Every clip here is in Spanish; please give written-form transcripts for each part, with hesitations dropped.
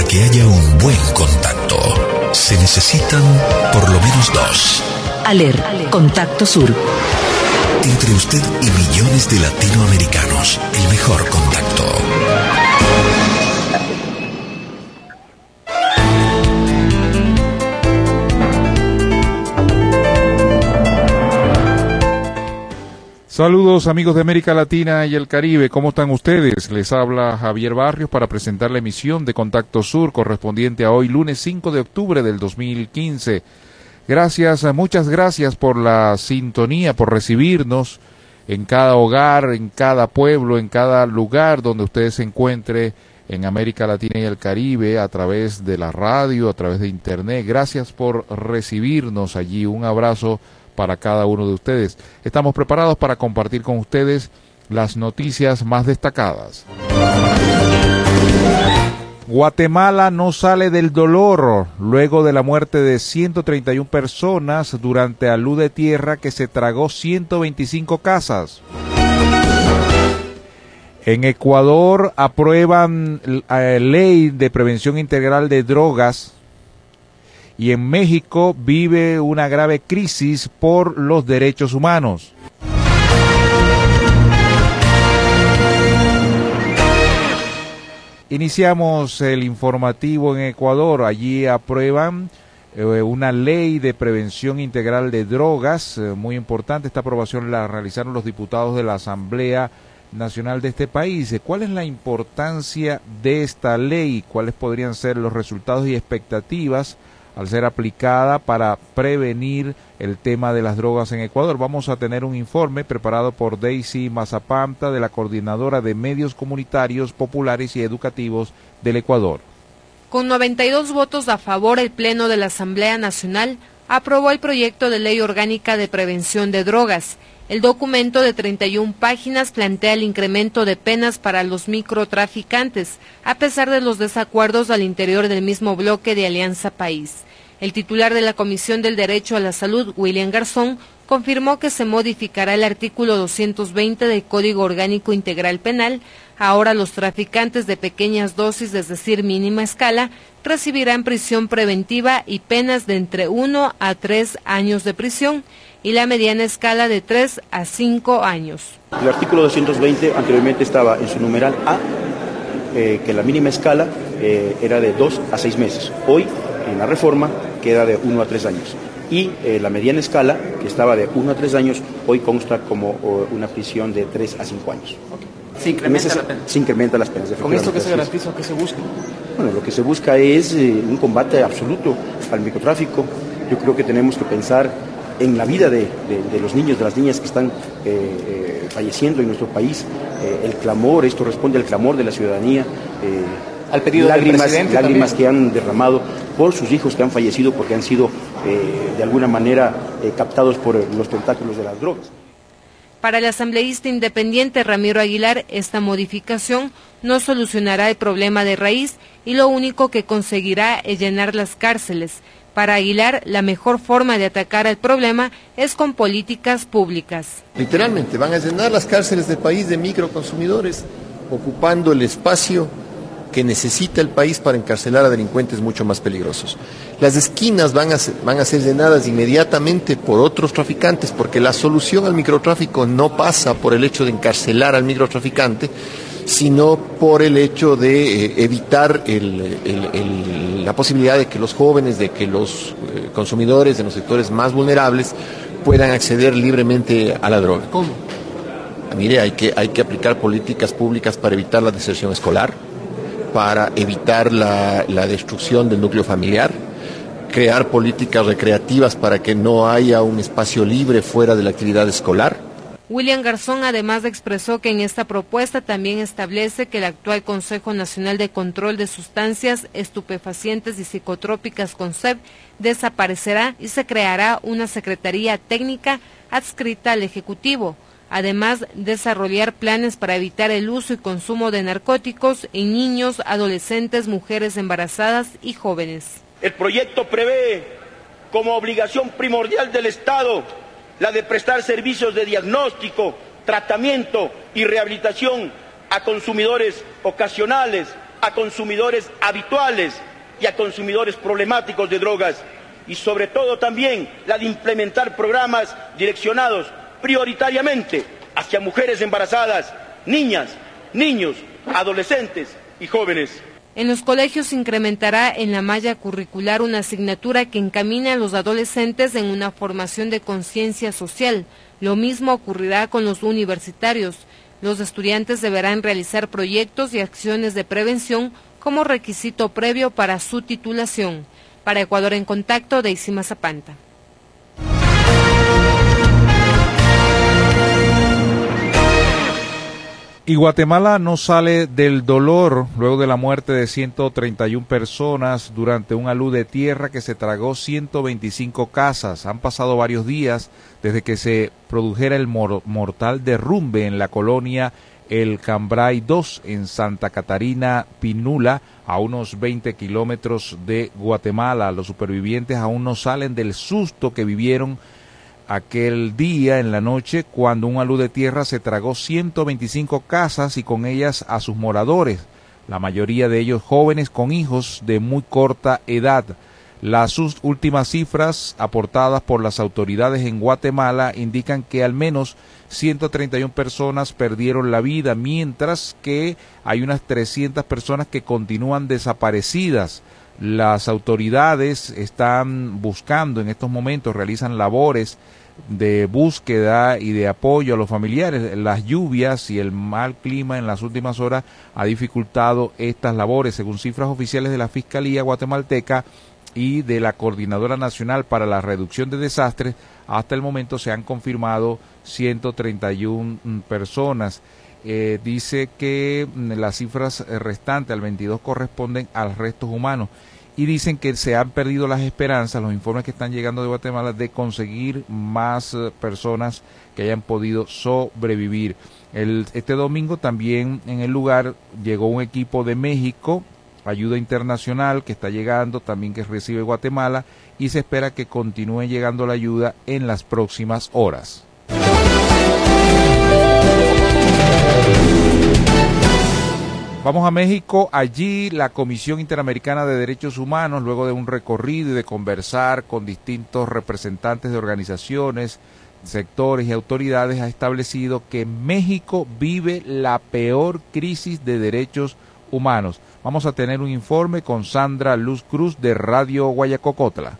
que haya un buen contacto, se necesitan por lo menos dos. ALER, Contacto Sur. Entre usted y millones de latinoamericanos, el mejor contacto. Saludos amigos de América Latina y el Caribe, ¿cómo están ustedes? Les habla Javier Barrios para presentar la emisión de Contacto Sur correspondiente a hoy lunes 5 de octubre del 2015. Gracias, muchas gracias por la sintonía, por recibirnos en cada hogar, en cada pueblo, en cada lugar donde usted se encuentre en América Latina y el Caribe, a través de la radio, a través de internet. Gracias por recibirnos allí. Un abrazo para cada uno de ustedes. Estamos preparados para compartir con ustedes las noticias más destacadas. Guatemala no sale del dolor luego de la muerte de 131 personas durante alud de tierra que se tragó 125 casas. En Ecuador aprueban ley de prevención integral de drogas. Y en México vive una grave crisis por los derechos humanos. Iniciamos el informativo en Ecuador. Allí aprueban una ley de prevención integral de drogas, muy importante. Esta aprobación la realizaron los diputados de la Asamblea Nacional de este país. ¿Cuál es la importancia de esta ley? ¿Cuáles podrían ser los resultados y expectativas al ser aplicada para prevenir el tema de las drogas en Ecuador? Vamos a tener un informe preparado por Daisy Mazapanta, de la Coordinadora de Medios Comunitarios, Populares y Educativos del Ecuador. Con 92 votos a favor, el Pleno de la Asamblea Nacional aprobó el proyecto de ley orgánica de prevención de drogas. El documento de 31 páginas plantea el incremento de penas para los microtraficantes, a pesar de los desacuerdos al interior del mismo bloque de Alianza País. El titular de la Comisión del Derecho a la Salud, William Garzón, confirmó que se modificará el artículo 220 del Código Orgánico Integral Penal. Ahora los traficantes de pequeñas dosis, es decir, mínima escala, recibirán prisión preventiva y penas de entre 1 a 3 años de prisión, y la mediana escala de 3 a 5 años. El artículo 220 anteriormente estaba en su numeral A, que la mínima escala era de 2 a 6 meses. Hoy, en la reforma, queda de 1 a 3 años. Y la mediana escala, que estaba de 1 a 3 años, hoy consta como una prisión de 3 a 5 años. Okay. Se incrementa las penas. ¿Con esto qué se garantiza o qué se busca? Bueno, lo que se busca es un combate absoluto al microtráfico. Yo creo que tenemos que pensar en la vida de los niños, de las niñas que están falleciendo en nuestro país. El clamor, esto responde al clamor de la ciudadanía, al pedido del presidente, lágrimas que han derramado por sus hijos que han fallecido porque han sido de alguna manera captados por los tentáculos de las drogas. Para el asambleísta independiente Ramiro Aguilar, esta modificación no solucionará el problema de raíz y lo único que conseguirá es llenar las cárceles. Para Aguilar, la mejor forma de atacar el problema es con políticas públicas. Literalmente, van a llenar las cárceles del país de microconsumidores, ocupando el espacio que necesita el país para encarcelar a delincuentes mucho más peligrosos. Las esquinas van a ser llenadas inmediatamente por otros traficantes, porque la solución al microtráfico no pasa por el hecho de encarcelar al microtraficante, sino por el hecho de evitar la posibilidad de que los jóvenes, de que los consumidores de los sectores más vulnerables puedan acceder libremente a la droga. ¿Cómo? Mire, hay que aplicar políticas públicas para evitar la deserción escolar, para evitar la destrucción del núcleo familiar, crear políticas recreativas para que no haya un espacio libre fuera de la actividad escolar. William Garzón además expresó que en esta propuesta también establece que el actual Consejo Nacional de Control de Sustancias Estupefacientes y Psicotrópicas, CONSEP, desaparecerá y se creará una Secretaría Técnica adscrita al Ejecutivo. Además, desarrollar planes para evitar el uso y consumo de narcóticos en niños, adolescentes, mujeres embarazadas y jóvenes. El proyecto prevé como obligación primordial del Estado la de prestar servicios de diagnóstico, tratamiento y rehabilitación a consumidores ocasionales, a consumidores habituales y a consumidores problemáticos de drogas, y sobre todo también la de implementar programas direccionados prioritariamente hacia mujeres embarazadas, niñas, niños, adolescentes y jóvenes. En los colegios se incrementará en la malla curricular una asignatura que encamina a los adolescentes en una formación de conciencia social. Lo mismo ocurrirá con los universitarios. Los estudiantes deberán realizar proyectos y acciones de prevención como requisito previo para su titulación. Para Ecuador en Contacto, Daisy Mazapanta. Y Guatemala no sale del dolor luego de la muerte de 131 personas durante un alud de tierra que se tragó 125 casas. Han pasado varios días desde que se produjera el mortal derrumbe en la colonia El Cambray 2 en Santa Catarina, Pinula, a unos 20 kilómetros de Guatemala. Los supervivientes aún no salen del susto que vivieron aquel día en la noche cuando un alud de tierra se tragó 125 casas y con ellas a sus moradores, la mayoría de ellos jóvenes con hijos de muy corta edad. Las últimas cifras aportadas por las autoridades en Guatemala indican que al menos 131 personas perdieron la vida, mientras que hay unas 300 personas que continúan desaparecidas. Las autoridades están buscando en estos momentos, realizan labores de búsqueda y de apoyo a los familiares. Las lluvias y el mal clima en las últimas horas ha dificultado estas labores. Según cifras oficiales de la Fiscalía guatemalteca y de la Coordinadora Nacional para la Reducción de Desastres, hasta el momento se han confirmado 131 personas. Dice que las cifras restantes al 22 corresponden a los restos humanos y dicen que se han perdido las esperanzas, los informes que están llegando de Guatemala, de conseguir más personas que hayan podido sobrevivir. Este domingo también en el lugar llegó un equipo de México, ayuda internacional que está llegando, también que recibe Guatemala, y se espera que continúe llegando la ayuda en las próximas horas. Vamos a México. Allí la Comisión Interamericana de Derechos Humanos, luego de un recorrido y de conversar con distintos representantes de organizaciones, sectores y autoridades, ha establecido que México vive la peor crisis de derechos humanos. Vamos a tener un informe con Sandra Luz Cruz de Radio Guayacocotla.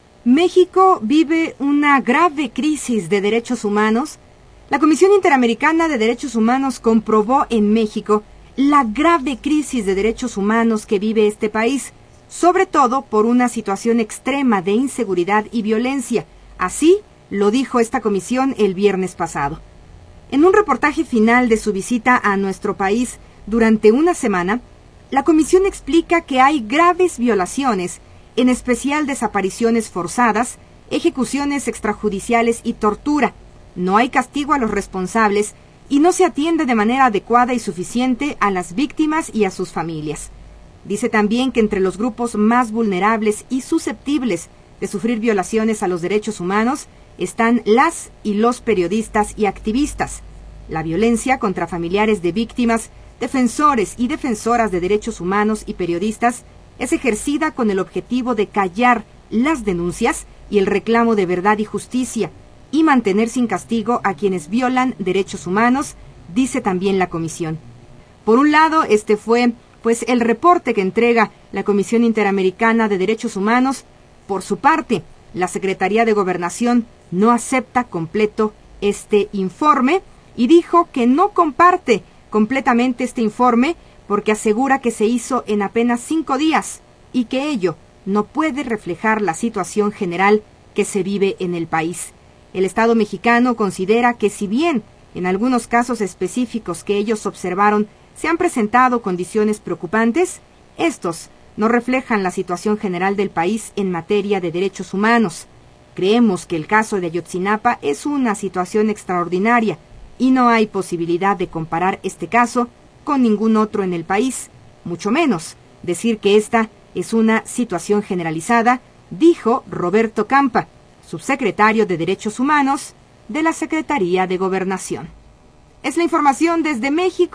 México vive una grave crisis de derechos humanos. La Comisión Interamericana de Derechos Humanos comprobó en México la grave crisis de derechos humanos que vive este país, sobre todo por una situación extrema de inseguridad y violencia. Así lo dijo esta comisión el viernes pasado. En un reportaje final de su visita a nuestro país durante una semana, la comisión explica que hay graves violaciones, en especial desapariciones forzadas, ejecuciones extrajudiciales y tortura. No hay castigo a los responsables y no se atiende de manera adecuada y suficiente a las víctimas y a sus familias. Dice también que entre los grupos más vulnerables y susceptibles de sufrir violaciones a los derechos humanos están las y los periodistas y activistas. La violencia contra familiares de víctimas, defensores y defensoras de derechos humanos y periodistas es ejercida con el objetivo de callar las denuncias y el reclamo de verdad y justicia, y mantener sin castigo a quienes violan derechos humanos, dice también la comisión. Por un lado, este fue, el reporte que entrega la Comisión Interamericana de Derechos Humanos. Por su parte, la Secretaría de Gobernación no acepta completo este informe y dijo que no comparte completamente este informe porque asegura que se hizo en apenas 5 días y que ello no puede reflejar la situación general que se vive en el país. El Estado mexicano considera que si bien en algunos casos específicos que ellos observaron se han presentado condiciones preocupantes, estos no reflejan la situación general del país en materia de derechos humanos. Creemos que el caso de Ayotzinapa es una situación extraordinaria y no hay posibilidad de comparar este caso con ningún otro en el país, mucho menos decir que esta es una situación generalizada, dijo Roberto Campa, subsecretario de Derechos Humanos de la Secretaría de Gobernación. Es la información desde México.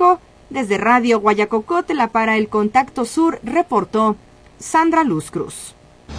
Desde Radio Guayacocotla para el Contacto Sur reportó Sandra Luz Cruz.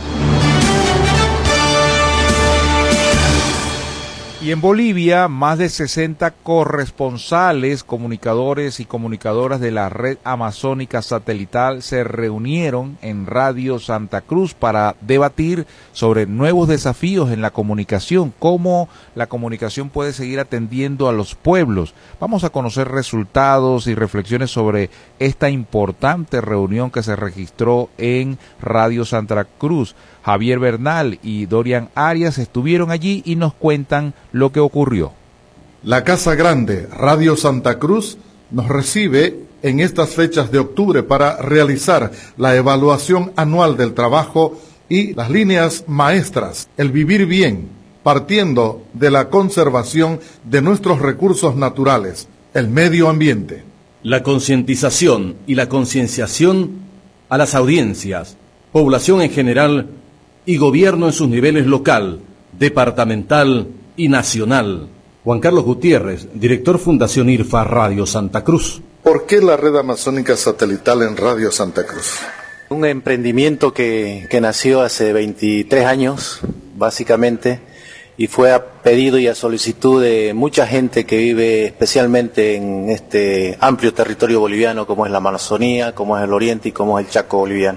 Y en Bolivia, más de 60 corresponsales, comunicadores y comunicadoras de la red amazónica satelital se reunieron en Radio Santa Cruz para debatir sobre nuevos desafíos en la comunicación, cómo la comunicación puede seguir atendiendo a los pueblos. Vamos a conocer resultados y reflexiones sobre esta importante reunión que se registró en Radio Santa Cruz. Javier Bernal y Dorian Arias estuvieron allí y nos cuentan lo que ocurrió. La Casa Grande, Radio Santa Cruz, nos recibe en estas fechas de octubre para realizar la evaluación anual del trabajo y las líneas maestras, el vivir bien, partiendo de la conservación de nuestros recursos naturales, el medio ambiente. La concientización y la concienciación a las audiencias, población en general y gobierno en sus niveles local, departamental y nacional. Juan Carlos Gutiérrez, director Fundación IRFA Radio Santa Cruz. ¿Por qué la red amazónica satelital en Radio Santa Cruz? Un emprendimiento que nació hace 23 años, básicamente, y fue a pedido y a solicitud de mucha gente que vive especialmente en este amplio territorio boliviano, como es la Amazonía, como es el Oriente y como es el Chaco boliviano.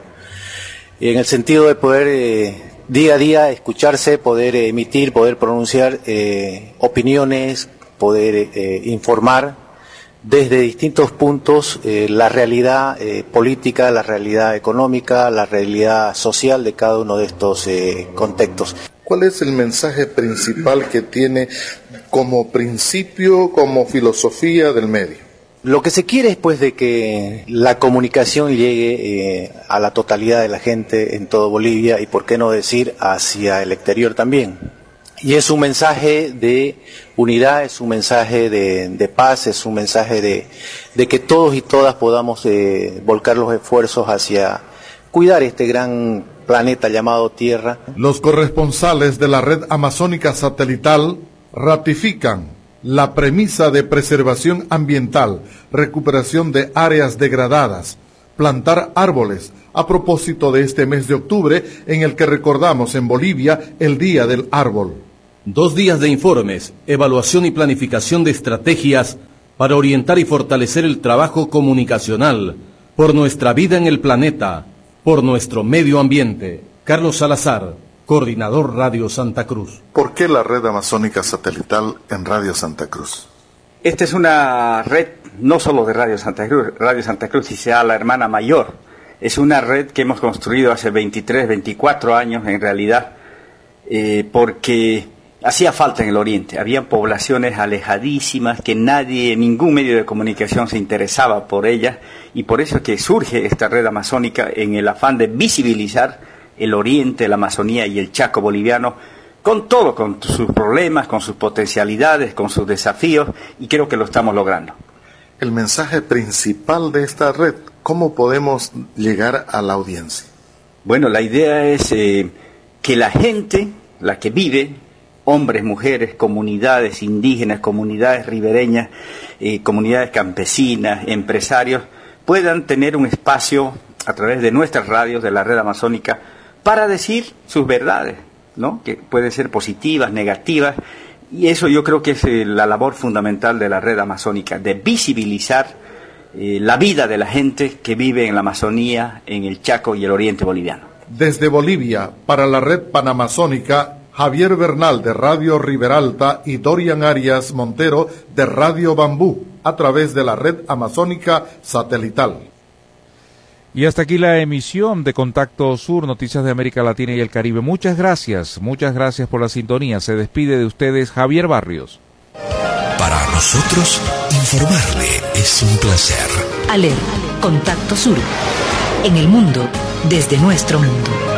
Y en el sentido de poder día a día escucharse, poder emitir, poder pronunciar opiniones, poder informar desde distintos puntos la realidad política, la realidad económica, la realidad social de cada uno de estos contextos. ¿Cuál es el mensaje principal que tiene como principio, como filosofía del medio? Lo que se quiere es pues de que la comunicación llegue a la totalidad de la gente en todo Bolivia y por qué no decir hacia el exterior también. Y es un mensaje de unidad, es un mensaje de paz, es un mensaje de que todos y todas podamos volcar los esfuerzos hacia cuidar este gran planeta llamado Tierra. Los corresponsales de la red amazónica satelital ratifican la premisa de preservación ambiental, recuperación de áreas degradadas, plantar árboles, a propósito de este mes de octubre en el que recordamos en Bolivia el Día del Árbol. 2 días de informes, evaluación y planificación de estrategias para orientar y fortalecer el trabajo comunicacional por nuestra vida en el planeta, por nuestro medio ambiente. Carlos Salazar, coordinador Radio Santa Cruz. ¿Por qué la red amazónica satelital en Radio Santa Cruz? Esta es una red no solo de Radio Santa Cruz, y sea la hermana mayor. Es una red que hemos construido hace 23, 24 años en realidad, porque hacía falta en el Oriente. Habían poblaciones alejadísimas que ningún medio de comunicación se interesaba por ellas, y por eso es que surge esta red amazónica en el afán de visibilizar el Oriente, la Amazonía y el Chaco boliviano, con todo, con sus problemas, con sus potencialidades, con sus desafíos, y creo que lo estamos logrando. El mensaje principal de esta red, ¿cómo podemos llegar a la audiencia? Bueno, la idea es que la gente, la que vive, hombres, mujeres, comunidades indígenas, comunidades ribereñas, comunidades campesinas, empresarios, puedan tener un espacio a través de nuestras radios, de la red amazónica, para decir sus verdades, ¿no? Que pueden ser positivas, negativas, y eso yo creo que es la labor fundamental de la red amazónica, de visibilizar la vida de la gente que vive en la Amazonía, en el Chaco y el Oriente boliviano. Desde Bolivia, para la red panamazónica, Javier Bernal de Radio Riberalta y Dorian Arias Montero de Radio Bambú, a través de la red amazónica satelital. Y hasta aquí la emisión de Contacto Sur, Noticias de América Latina y el Caribe. Muchas gracias por la sintonía. Se despide de ustedes Javier Barrios. Para nosotros, informarle es un placer. ALER, Contacto Sur. En el mundo, desde nuestro mundo.